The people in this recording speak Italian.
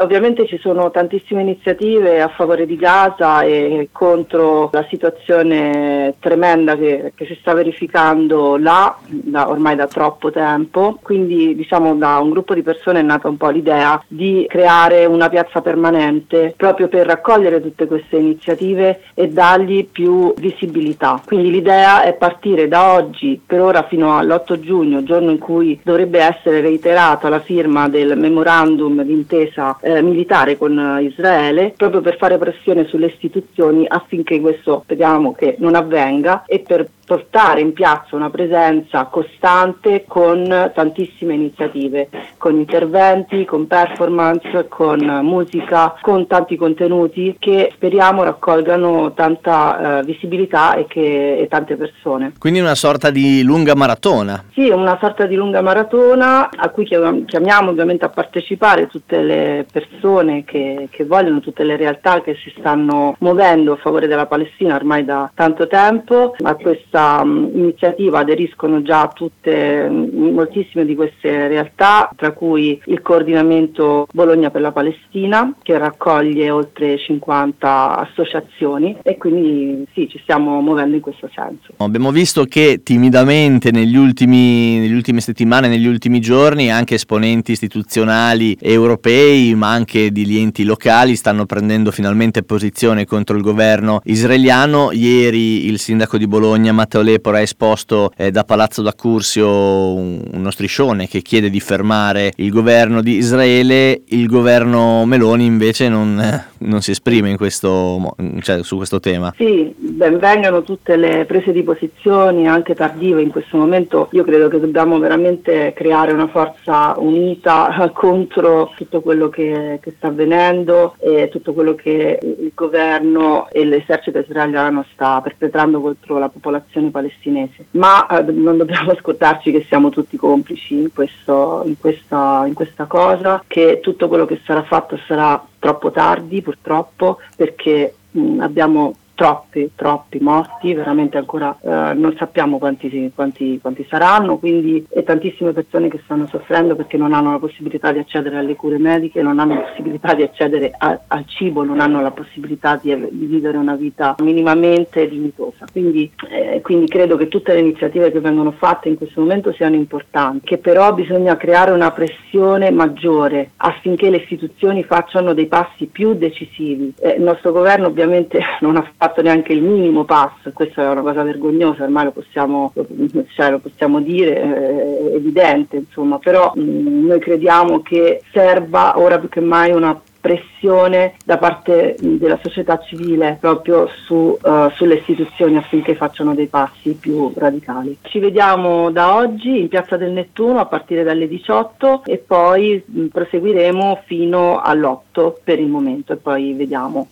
Ovviamente ci sono tantissime iniziative a favore di Gaza e contro la situazione tremenda che si sta verificando là ormai da troppo tempo. Quindi diciamo da un gruppo di persone è nata un po' l'idea di creare una piazza permanente proprio per raccogliere tutte queste iniziative e dargli più visibilità. Quindi l'idea è partire da oggi per ora fino all'8 giugno, giorno in cui dovrebbe essere reiterata la firma del memorandum d'intesa militare con Israele, proprio per fare pressione sulle istituzioni affinché questo speriamo che non avvenga e per portare in piazza una presenza costante con tantissime iniziative, con interventi, con performance, con musica, con tanti contenuti che speriamo raccolgano tanta visibilità e tante persone. Quindi una sorta di lunga maratona. Sì, una sorta di lunga maratona a cui chiamiamo ovviamente a partecipare tutte le persone che vogliono, tutte le realtà che si stanno muovendo a favore della Palestina ormai da tanto tempo. A questa iniziativa aderiscono già moltissime di queste realtà, tra cui il coordinamento Bologna per la Palestina, che raccoglie oltre 50 associazioni, e quindi sì, ci stiamo muovendo in questo senso. Abbiamo visto che timidamente nelle ultime settimane, negli ultimi giorni, anche esponenti istituzionali europei, ma anche di enti locali, stanno prendendo finalmente posizione contro il governo israeliano. Ieri il sindaco di Bologna, Matteo Lepore, ha esposto da Palazzo d'Accursio uno striscione che chiede di fermare il governo di Israele. Il governo Meloni invece non si esprime su questo tema. Sì, benvengano tutte le prese di posizioni anche tardive in questo momento. Io credo che dobbiamo veramente creare una forza unita contro tutto quello che sta avvenendo e tutto quello che il governo e l'esercito israeliano sta perpetrando contro la popolazione palestinese. Ma non dobbiamo scordarci che siamo tutti complici in questa cosa, che tutto quello che sarà fatto sarà troppo tardi purtroppo, perché abbiamo troppi morti, veramente ancora non sappiamo quanti saranno, quindi, e tantissime persone che stanno soffrendo perché non hanno la possibilità di accedere alle cure mediche, non hanno la possibilità di accedere al cibo, non hanno la possibilità di vivere una vita minimamente dignitosa. Quindi credo che tutte le iniziative che vengono fatte in questo momento siano importanti, che però bisogna creare una pressione maggiore affinché le istituzioni facciano dei passi più decisivi. Il nostro governo ovviamente non ha fatto neanche il minimo passo, questa è una cosa vergognosa, ormai lo possiamo dire, è evidente, insomma, però noi crediamo che serva ora più che mai una pressione da parte della società civile proprio sulle istituzioni affinché facciano dei passi più radicali. Ci vediamo da oggi in Piazza del Nettuno a partire dalle 18 e poi proseguiremo fino all'8 per il momento e poi vediamo.